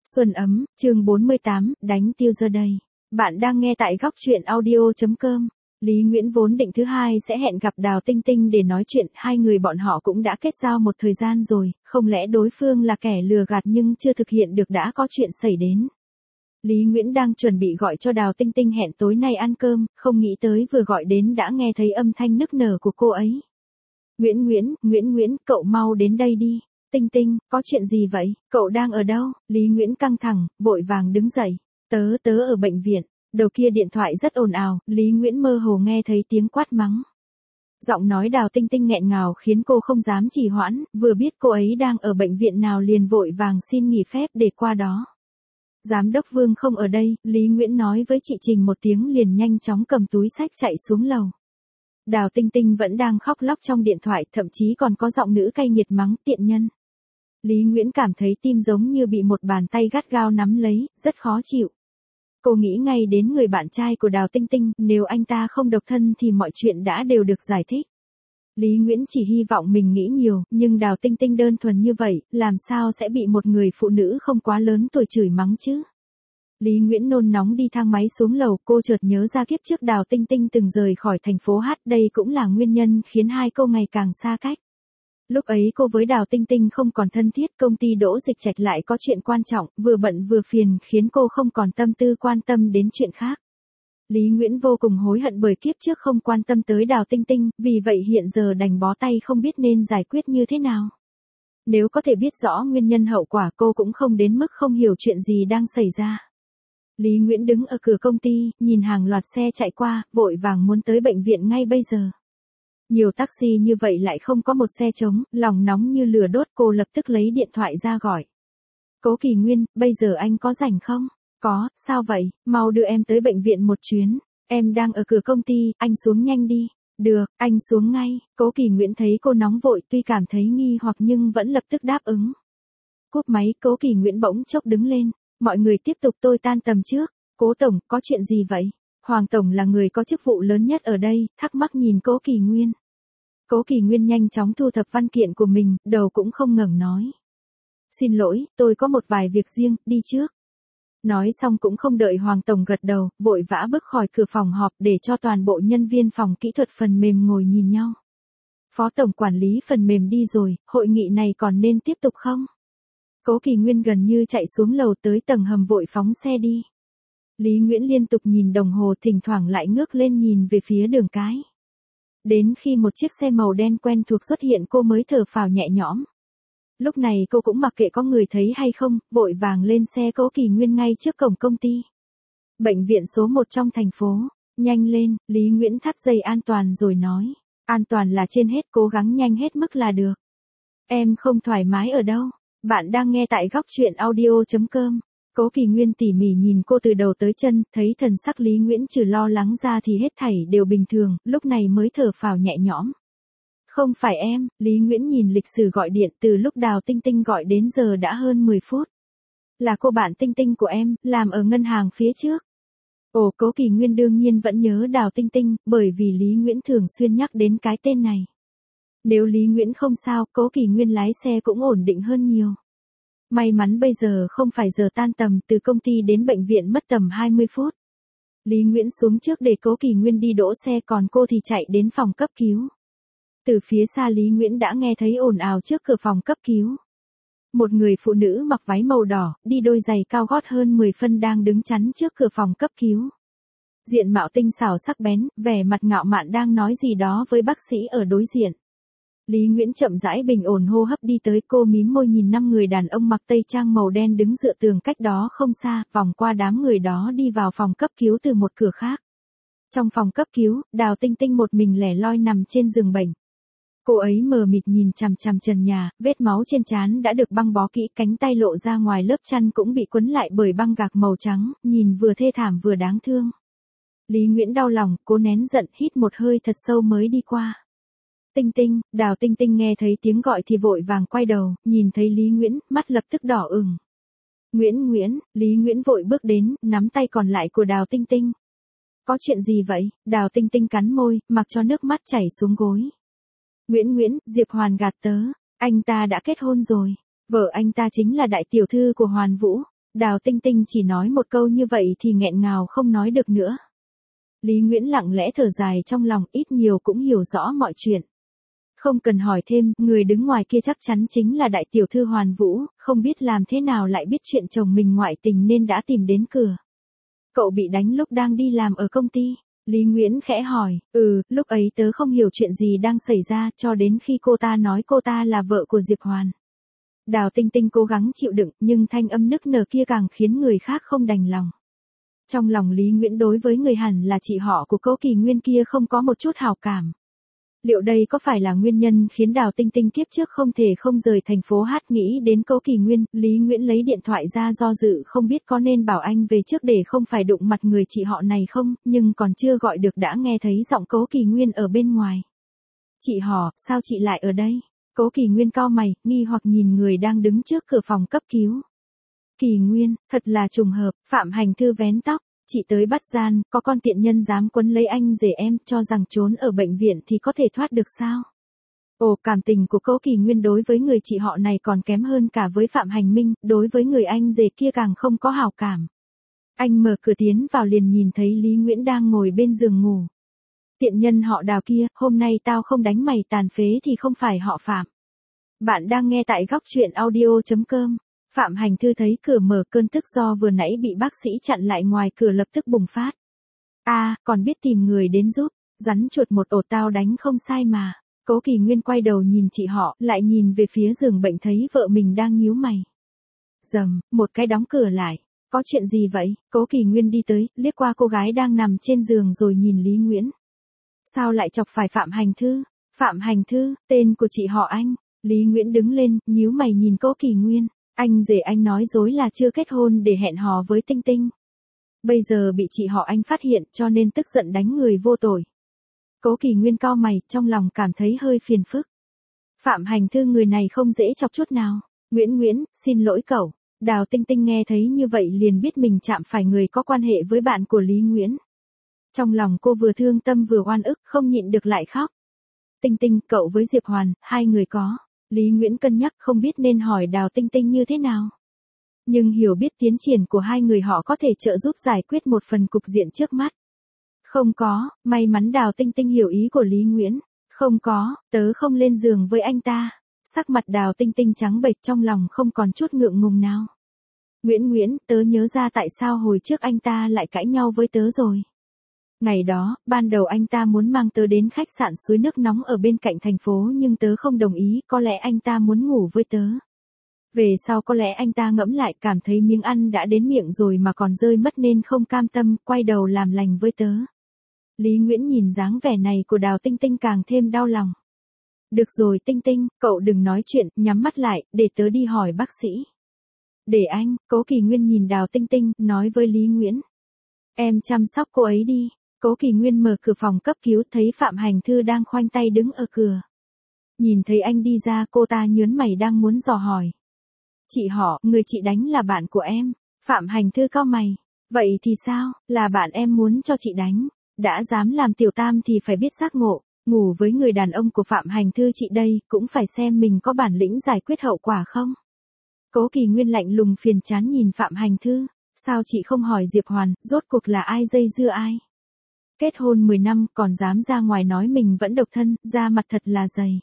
Xuân ấm, chương 48, đánh tiêu giờ đây. Bạn đang nghe tại góc truyện audio.com. Lý Nguyễn vốn định thứ hai sẽ hẹn gặp Đào Tinh Tinh để nói chuyện, hai người bọn họ cũng đã kết giao một thời gian rồi, không lẽ đối phương là kẻ lừa gạt nhưng chưa thực hiện được đã có chuyện xảy đến. Lý Nguyễn đang chuẩn bị gọi cho Đào Tinh Tinh hẹn tối nay ăn cơm, không nghĩ tới vừa gọi đến đã nghe thấy âm thanh nức nở của cô ấy. Nguyễn, cậu mau đến đây đi. Tinh Tinh, có chuyện gì vậy, cậu đang ở đâu? Lý Nguyễn căng thẳng, vội vàng đứng dậy. Tớ ở bệnh viện. Đầu kia điện thoại rất ồn ào, Lý Nguyễn mơ hồ nghe thấy tiếng quát mắng. Giọng nói Đào Tinh Tinh nghẹn ngào khiến cô không dám trì hoãn, vừa biết cô ấy đang ở bệnh viện nào liền vội vàng xin nghỉ phép để qua đó. Giám đốc Vương không ở đây, Lý Nguyễn nói với chị Trình một tiếng liền nhanh chóng cầm túi xách chạy xuống lầu. Đào Tinh Tinh vẫn đang khóc lóc trong điện thoại, thậm chí còn có giọng nữ cay nghiệt mắng tiện nhân. Lý Nguyễn cảm thấy tim giống như bị một bàn tay gắt gao nắm lấy, rất khó chịu. Cô nghĩ ngay đến người bạn trai của Đào Tinh Tinh, nếu anh ta không độc thân thì mọi chuyện đã đều được giải thích. Lý Nguyễn chỉ hy vọng mình nghĩ nhiều, nhưng Đào Tinh Tinh đơn thuần như vậy, làm sao sẽ bị một người phụ nữ không quá lớn tuổi chửi mắng chứ? Lý Nguyễn nôn nóng đi thang máy xuống lầu, cô chợt nhớ ra kiếp trước Đào Tinh Tinh từng rời khỏi thành phố Hát, đây cũng là nguyên nhân khiến hai cô ngày càng xa cách. Lúc ấy cô với Đào Tinh Tinh không còn thân thiết, công ty Đỗ Dịch Trạch lại có chuyện quan trọng, vừa bận vừa phiền khiến cô không còn tâm tư quan tâm đến chuyện khác. Lý Nguyễn vô cùng hối hận bởi kiếp trước không quan tâm tới Đào Tinh Tinh, vì vậy hiện giờ đành bó tay không biết nên giải quyết như thế nào. Nếu có thể biết rõ nguyên nhân hậu quả cô cũng không đến mức không hiểu chuyện gì đang xảy ra. Lý Nguyễn đứng ở cửa công ty, nhìn hàng loạt xe chạy qua, vội vàng muốn tới bệnh viện ngay bây giờ. Nhiều taxi như vậy lại không có một xe trống, lòng nóng như lửa đốt, cô lập tức lấy điện thoại ra gọi. Cố Kỳ Nguyên, bây giờ anh có rảnh không? Có, sao vậy, mau đưa em tới bệnh viện một chuyến. Em đang ở cửa công ty, anh xuống nhanh đi. Được, anh xuống ngay. Cố Kỳ Nguyễn thấy cô nóng vội, tuy cảm thấy nghi hoặc nhưng vẫn lập tức đáp ứng. Cúp máy, Cố Kỳ Nguyễn bỗng chốc đứng lên. Mọi người tiếp tục, tôi tan tầm trước. Cố Tổng, có chuyện gì vậy? Hoàng Tổng là người có chức vụ lớn nhất ở đây, thắc mắc nhìn Cố Kỳ Nguyên. Cố Kỳ Nguyên nhanh chóng thu thập văn kiện của mình, đầu cũng không ngẩng nói. Xin lỗi, tôi có một vài việc riêng, đi trước. Nói xong cũng không đợi Hoàng Tổng gật đầu, vội vã bước khỏi cửa phòng họp để cho toàn bộ nhân viên phòng kỹ thuật phần mềm ngồi nhìn nhau. Phó Tổng quản lý phần mềm đi rồi, hội nghị này còn nên tiếp tục không? Cố Kỳ Nguyên gần như chạy xuống lầu tới tầng hầm vội phóng xe đi. Lý Nguyễn liên tục nhìn đồng hồ, thỉnh thoảng lại ngước lên nhìn về phía đường cái. Đến khi một chiếc xe màu đen quen thuộc xuất hiện cô mới thở phào nhẹ nhõm. Lúc này cô cũng mặc kệ có người thấy hay không, vội vàng lên xe Cố Kỳ Nguyên ngay trước cổng công ty. Bệnh viện số 1 trong thành phố. Nhanh lên, Lý Nguyễn thắt dây an toàn rồi nói. An toàn là trên hết, cố gắng nhanh hết mức là được. Em không thoải mái ở đâu. Bạn đang nghe tại góc truyện audio.com. Cố Kỳ Nguyên tỉ mỉ nhìn cô từ đầu tới chân, thấy thần sắc Lý Nguyễn trừ lo lắng ra thì hết thảy đều bình thường, lúc này mới thở phào nhẹ nhõm. Không phải em, Lý Nguyễn nhìn lịch sử gọi điện, từ lúc Đào Tinh Tinh gọi đến giờ đã hơn 10 phút. Là cô bạn Tinh Tinh của em, làm ở ngân hàng phía trước. Ồ, Cố Kỳ Nguyên đương nhiên vẫn nhớ Đào Tinh Tinh, bởi vì Lý Nguyễn thường xuyên nhắc đến cái tên này. Nếu Lý Nguyễn không sao, Cố Kỳ Nguyên lái xe cũng ổn định hơn nhiều. May mắn bây giờ không phải giờ tan tầm, từ công ty đến bệnh viện mất tầm 20 phút. Lý Nguyễn xuống trước để Cố Kỳ Nguyên đi đỗ xe, còn cô thì chạy đến phòng cấp cứu. Từ phía xa Lý Nguyễn đã nghe thấy ồn ào trước cửa phòng cấp cứu. Một người phụ nữ mặc váy màu đỏ, đi đôi giày cao gót hơn 10 phân đang đứng chắn trước cửa phòng cấp cứu. Diện mạo tinh xảo sắc bén, vẻ mặt ngạo mạn đang nói gì đó với bác sĩ ở đối diện. Lý Nguyễn chậm rãi bình ổn hô hấp đi tới, cô mím môi nhìn 5 người đàn ông mặc tây trang màu đen đứng dựa tường cách đó không xa, vòng qua đám người đó đi vào phòng cấp cứu từ một cửa khác. Trong phòng cấp cứu, Đào Tinh Tinh một mình lẻ loi nằm trên giường bệnh. Cô ấy mờ mịt nhìn chằm chằm trần nhà, vết máu trên trán đã được băng bó kỹ, cánh tay lộ ra ngoài lớp chăn cũng bị quấn lại bởi băng gạc màu trắng, nhìn vừa thê thảm vừa đáng thương. Lý Nguyễn đau lòng, cố nén giận, hít một hơi thật sâu mới đi qua. Tinh Tinh, Đào Tinh Tinh nghe thấy tiếng gọi thì vội vàng quay đầu, nhìn thấy Lý Nguyễn, mắt lập tức đỏ ửng. Nguyễn, Lý Nguyễn vội bước đến, nắm tay còn lại của Đào Tinh Tinh. Có chuyện gì vậy? Đào Tinh Tinh cắn môi, mặc cho nước mắt chảy xuống gối. Nguyễn, Diệp Hoàn gạt tớ, anh ta đã kết hôn rồi. Vợ anh ta chính là đại tiểu thư của Hoàn Vũ. Đào Tinh Tinh chỉ nói một câu như vậy thì nghẹn ngào không nói được nữa. Lý Nguyễn lặng lẽ thở dài trong lòng, ít nhiều cũng hiểu rõ mọi chuyện. Không cần hỏi thêm, người đứng ngoài kia chắc chắn chính là đại tiểu thư Hoàn Vũ, không biết làm thế nào lại biết chuyện chồng mình ngoại tình nên đã tìm đến cửa. Cậu bị đánh lúc đang đi làm ở công ty. Lý Nguyễn khẽ hỏi, lúc ấy tớ không hiểu chuyện gì đang xảy ra cho đến khi cô ta nói cô ta là vợ của Diệp Hoàn. Đào Tinh Tinh cố gắng chịu đựng nhưng thanh âm nức nở kia càng khiến người khác không đành lòng. Trong lòng Lý Nguyễn đối với người hẳn là chị họ của Cố Kỳ Nguyên kia không có một chút hảo cảm. Liệu đây có phải là nguyên nhân khiến Đào Tinh Tinh kiếp trước không thể không rời thành phố Hát? Nghĩ đến Cố Kỳ Nguyên, Lý Nguyễn lấy điện thoại ra do dự không biết có nên bảo anh về trước để không phải đụng mặt người chị họ này không, nhưng còn chưa gọi được đã nghe thấy giọng Cố Kỳ Nguyên ở bên ngoài. Chị họ, sao chị lại ở đây? Cố Kỳ Nguyên cau mày, nghi hoặc nhìn người đang đứng trước cửa phòng cấp cứu. Kỳ Nguyên, thật là trùng hợp, Phạm Hành Thư vén tóc. Chị tới bắt gian, có con tiện nhân dám quấn lấy anh rể em, cho rằng trốn ở bệnh viện thì có thể thoát được sao? Ồ, cảm tình của Cố Kỳ Nguyên đối với người chị họ này còn kém hơn cả với Phạm Hành Minh, đối với người anh rể kia càng không có hảo cảm. Anh mở cửa tiến vào liền nhìn thấy Lý Nguyễn đang ngồi bên giường ngủ. Tiện nhân họ Đào kia, hôm nay tao không đánh mày tàn phế thì không phải họ Phạm. Bạn đang nghe tại góc truyện audio.com. Phạm Hành Thư thấy cửa mở, cơn tức do vừa nãy bị bác sĩ chặn lại ngoài cửa lập tức bùng phát. Còn biết tìm người đến giúp, rắn chuột một ổ tao đánh không sai mà. Cố Kỳ Nguyên quay đầu nhìn chị họ, lại nhìn về phía giường bệnh thấy vợ mình đang nhíu mày. Dầm, một cái đóng cửa lại. Có chuyện gì vậy? Cố Kỳ Nguyên đi tới, liếc qua cô gái đang nằm trên giường rồi nhìn Lý Nguyễn. Sao lại chọc phải Phạm Hành Thư? Phạm Hành Thư, tên của chị họ anh. Lý Nguyễn đứng lên, nhíu mày nhìn Cố Kỳ Nguyên. Anh rể anh nói dối là chưa kết hôn để hẹn hò với Tinh Tinh. Bây giờ bị chị họ anh phát hiện cho nên tức giận đánh người vô tội. Cố Kỳ Nguyên cau mày, trong lòng cảm thấy hơi phiền phức. Phạm Hành Thư người này không dễ chọc chút nào. Nguyễn, xin lỗi cậu. Đào Tinh Tinh nghe thấy như vậy liền biết mình chạm phải người có quan hệ với bạn của Lý Nguyễn. Trong lòng cô vừa thương tâm vừa oan ức, không nhịn được lại khóc. Tinh Tinh, cậu với Diệp Hoàn, hai người có. Lý Nguyễn cân nhắc không biết nên hỏi Đào Tinh Tinh như thế nào. Nhưng hiểu biết tiến triển của hai người họ có thể trợ giúp giải quyết một phần cục diện trước mắt. Không có, may mắn Đào Tinh Tinh hiểu ý của Lý Nguyễn. Không có, tớ không lên giường với anh ta. Sắc mặt Đào Tinh Tinh trắng bệch, trong lòng không còn chút ngượng ngùng nào. Nguyễn, tớ nhớ ra tại sao hồi trước anh ta lại cãi nhau với tớ rồi. Ngày đó, ban đầu anh ta muốn mang tớ đến khách sạn suối nước nóng ở bên cạnh thành phố nhưng tớ không đồng ý, có lẽ anh ta muốn ngủ với tớ. Về sau có lẽ anh ta ngẫm lại, cảm thấy miếng ăn đã đến miệng rồi mà còn rơi mất nên không cam tâm, quay đầu làm lành với tớ. Lý Nguyễn nhìn dáng vẻ này của Đào Tinh Tinh càng thêm đau lòng. Được rồi Tinh Tinh, cậu đừng nói chuyện, nhắm mắt lại, để tớ đi hỏi bác sĩ. Để anh, Cố Kỳ Nguyên nhìn Đào Tinh Tinh, nói với Lý Nguyễn. Em chăm sóc cô ấy đi. Cố Kỳ Nguyên mở cửa phòng cấp cứu thấy Phạm Hành Thư đang khoanh tay đứng ở cửa. Nhìn thấy anh đi ra cô ta nhớn mày đang muốn dò hỏi. Chị họ, người chị đánh là bạn của em. Phạm Hành Thư cau mày. Vậy thì sao, là bạn em muốn cho chị đánh. Đã dám làm tiểu tam thì phải biết giác ngộ. Ngủ với người đàn ông của Phạm Hành Thư chị đây cũng phải xem mình có bản lĩnh giải quyết hậu quả không. Cố Kỳ Nguyên lạnh lùng phiền chán nhìn Phạm Hành Thư. Sao chị không hỏi Diệp Hoàn, rốt cuộc là ai dây dưa ai? Kết hôn 10 năm còn dám ra ngoài nói mình vẫn độc thân, da mặt thật là dày.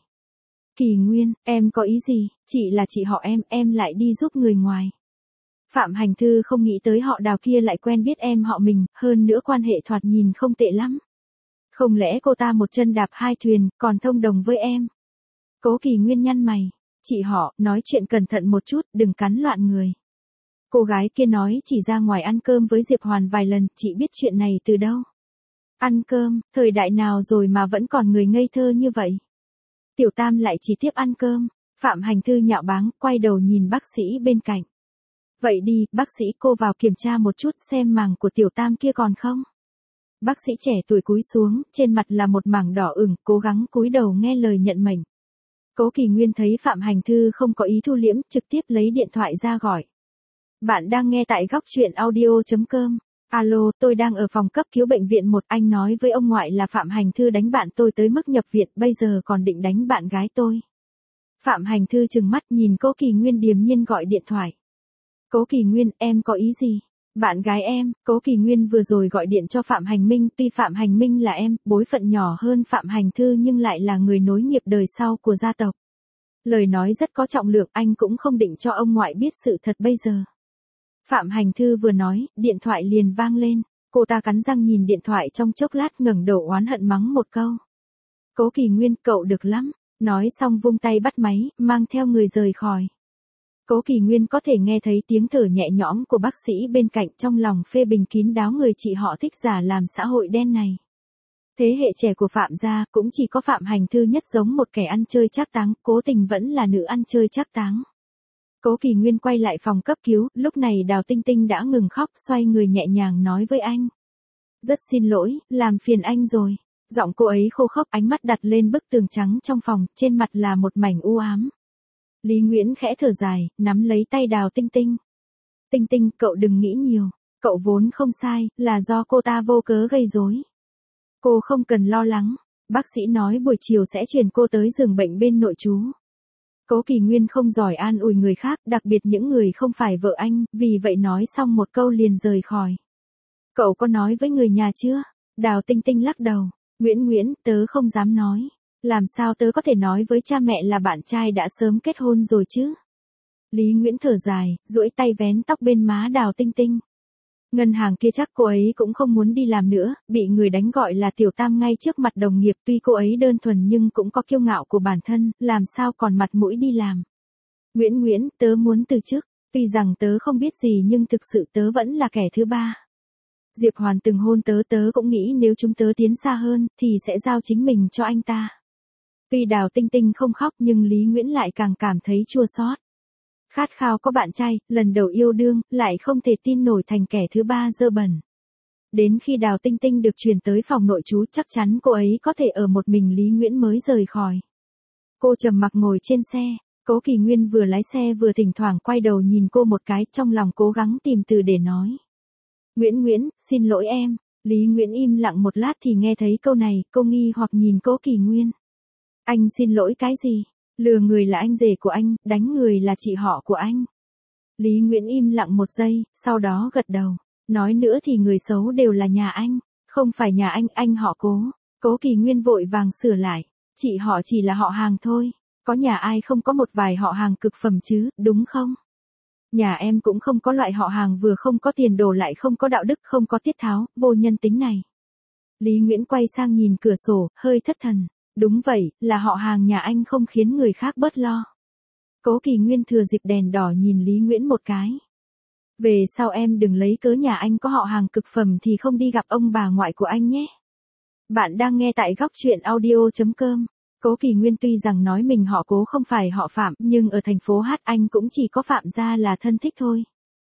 Kỳ Nguyên, em có ý gì? Chị là chị họ em lại đi giúp người ngoài. Phạm Hành Thư không nghĩ tới họ Đào kia lại quen biết em họ mình, hơn nữa quan hệ thoạt nhìn không tệ lắm. Không lẽ cô ta một chân đạp hai thuyền, còn thông đồng với em? Cố Kỳ Nguyên nhăn mày. Chị họ, nói chuyện cẩn thận một chút, đừng cắn loạn người. Cô gái kia nói chỉ ra ngoài ăn cơm với Diệp Hoàn vài lần, chị biết chuyện này từ đâu? Ăn cơm, thời đại nào rồi mà vẫn còn người ngây thơ như vậy? Tiểu tam lại chỉ tiếp ăn cơm. Phạm Hành Thư nhạo báng, quay đầu nhìn bác sĩ bên cạnh. Vậy đi, bác sĩ cô vào kiểm tra một chút xem màng của tiểu tam kia còn không? Bác sĩ trẻ tuổi cúi xuống, trên mặt là một mảng đỏ ửng, cố gắng cúi đầu nghe lời nhận mệnh. Cố Kỳ Nguyên thấy Phạm Hành Thư không có ý thu liễm, trực tiếp lấy điện thoại ra gọi. Bạn đang nghe tại góc truyện audio.com. Alo, tôi đang ở phòng cấp cứu bệnh viện 1, anh nói với ông ngoại là Phạm Hành Thư đánh bạn tôi tới mức nhập viện, bây giờ còn định đánh bạn gái tôi. Phạm Hành Thư trừng mắt nhìn Cố Kỳ Nguyên điềm nhiên gọi điện thoại. Cố Kỳ Nguyên, em có ý gì? Bạn gái em, Cố Kỳ Nguyên vừa rồi gọi điện cho Phạm Hành Minh, tuy Phạm Hành Minh là em, bối phận nhỏ hơn Phạm Hành Thư nhưng lại là người nối nghiệp đời sau của gia tộc. Lời nói rất có trọng lượng, anh cũng không định cho ông ngoại biết sự thật bây giờ. Phạm Hành Thư vừa nói, điện thoại liền vang lên, cô ta cắn răng nhìn điện thoại trong chốc lát ngẩng đầu oán hận mắng một câu. Cố Kỳ Nguyên, cậu được lắm, nói xong vung tay bắt máy, mang theo người rời khỏi. Cố Kỳ Nguyên có thể nghe thấy tiếng thở nhẹ nhõm của bác sĩ bên cạnh, trong lòng phê bình kín đáo người chị họ thích giả làm xã hội đen này. Thế hệ trẻ của Phạm gia cũng chỉ có Phạm Hành Thư nhất giống một kẻ ăn chơi trác táng, Cố Tình vẫn là nữ ăn chơi trác táng. Cố Kỳ Nguyên quay lại phòng cấp cứu, lúc này Đào Tinh Tinh đã ngừng khóc, xoay người nhẹ nhàng nói với anh. Rất xin lỗi, làm phiền anh rồi. Giọng cô ấy khô khốc, ánh mắt đặt lên bức tường trắng trong phòng, trên mặt là một mảnh u ám. Lý Nguyễn khẽ thở dài, nắm lấy tay Đào Tinh Tinh. Tinh Tinh, cậu đừng nghĩ nhiều, cậu vốn không sai, là do cô ta vô cớ gây rối. Cô không cần lo lắng, bác sĩ nói buổi chiều sẽ chuyển cô tới giường bệnh bên nội trú. Cố Kỳ Nguyên không giỏi an ủi người khác, đặc biệt những người không phải vợ anh, vì vậy nói xong một câu liền rời khỏi. Cậu có nói với người nhà chưa? Đào Tinh Tinh lắc đầu. Nguyễn, tớ không dám nói. Làm sao tớ có thể nói với cha mẹ là bạn trai đã sớm kết hôn rồi chứ? Lý Nguyễn thở dài, duỗi tay vén tóc bên má Đào Tinh Tinh. Ngân hàng kia chắc cô ấy cũng không muốn đi làm nữa, bị người đánh gọi là tiểu tam ngay trước mặt đồng nghiệp, tuy cô ấy đơn thuần nhưng cũng có kiêu ngạo của bản thân, làm sao còn mặt mũi đi làm. Nguyễn, tớ muốn từ chức, tuy rằng tớ không biết gì nhưng thực sự tớ vẫn là kẻ thứ ba. Diệp Hoàn từng hôn tớ cũng nghĩ nếu chúng tớ tiến xa hơn, thì sẽ giao chính mình cho anh ta. Tuy Đào Tinh Tinh không khóc nhưng Lý Nguyễn lại càng cảm thấy chua xót. Khát khao có bạn trai, lần đầu yêu đương, lại không thể tin nổi thành kẻ thứ ba dơ bẩn. Đến khi Đào Tinh Tinh được chuyển tới phòng nội trú, chắc chắn cô ấy có thể ở một mình, Lý Nguyễn mới rời khỏi. Cô trầm mặc ngồi trên xe, Cố Kỳ Nguyên vừa lái xe vừa thỉnh thoảng quay đầu nhìn cô một cái, trong lòng cố gắng tìm từ để nói. Nguyễn, xin lỗi em. Lý Nguyễn im lặng một lát thì nghe thấy câu này, cô nghi hoặc nhìn Cố Kỳ Nguyên. Anh xin lỗi cái gì? Lừa người là anh rể của anh, đánh người là chị họ của anh. Lý Nguyễn im lặng một giây, sau đó gật đầu. Nói nữa thì người xấu đều là nhà anh, không phải nhà anh họ Cố. Cố Kỳ Nguyên vội vàng sửa lại. Chị họ chỉ là họ hàng thôi. Có nhà ai không có một vài họ hàng cực phẩm chứ, đúng không? Nhà em cũng không có loại họ hàng vừa không có tiền đồ lại không có đạo đức, không có tiết tháo, vô nhân tính này. Lý Nguyễn quay sang nhìn cửa sổ, hơi thất thần. Đúng vậy, là họ hàng nhà anh không khiến người khác bớt lo. Cố Kỳ Nguyên thừa dịp đèn đỏ nhìn Lý Nguyễn một cái. Về sau em đừng lấy cớ nhà anh có họ hàng cực phẩm thì không đi gặp ông bà ngoại của anh nhé. Bạn đang nghe tại góc truyện audio.com. Cố Kỳ Nguyên tuy rằng nói mình họ Cố không phải họ Phạm, nhưng ở thành phố Hát anh cũng chỉ có Phạm gia là thân thích thôi.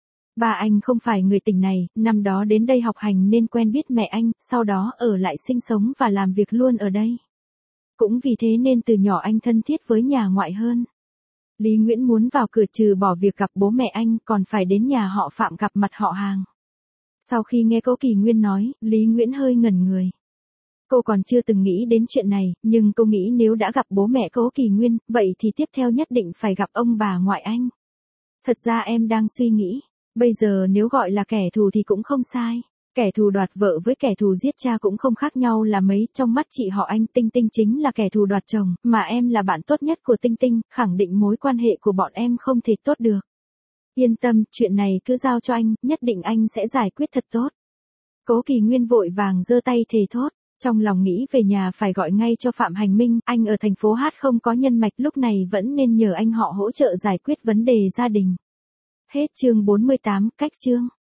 Ba anh không phải người tỉnh này, năm đó đến đây học hành nên quen biết mẹ anh, sau đó ở lại sinh sống và làm việc luôn ở đây. Cũng vì thế nên từ nhỏ anh thân thiết với nhà ngoại hơn. Lý Nguyễn muốn vào cửa trừ bỏ việc gặp bố mẹ anh còn phải đến nhà họ Phạm gặp mặt họ hàng. Sau khi nghe Cố Kỳ Nguyên nói, Lý Nguyễn hơi ngẩn người. Cô còn chưa từng nghĩ đến chuyện này, nhưng cô nghĩ nếu đã gặp bố mẹ Cố Kỳ Nguyên, vậy thì tiếp theo nhất định phải gặp ông bà ngoại anh. Thật ra em đang suy nghĩ, bây giờ nếu gọi là kẻ thù thì cũng không sai. Kẻ thù đoạt vợ với kẻ thù giết cha cũng không khác nhau là mấy, trong mắt chị họ anh Tinh Tinh chính là kẻ thù đoạt chồng, mà em là bạn tốt nhất của Tinh Tinh, khẳng định mối quan hệ của bọn em không thể tốt được. Yên tâm, chuyện này cứ giao cho anh, nhất định anh sẽ giải quyết thật tốt. Cố Kỳ Nguyên vội vàng giơ tay thề thốt, trong lòng nghĩ về nhà phải gọi ngay cho Phạm Hành Minh, anh ở thành phố Hát không có nhân mạch, lúc này vẫn nên nhờ anh họ hỗ trợ giải quyết vấn đề gia đình. Hết chương 48, cách chương.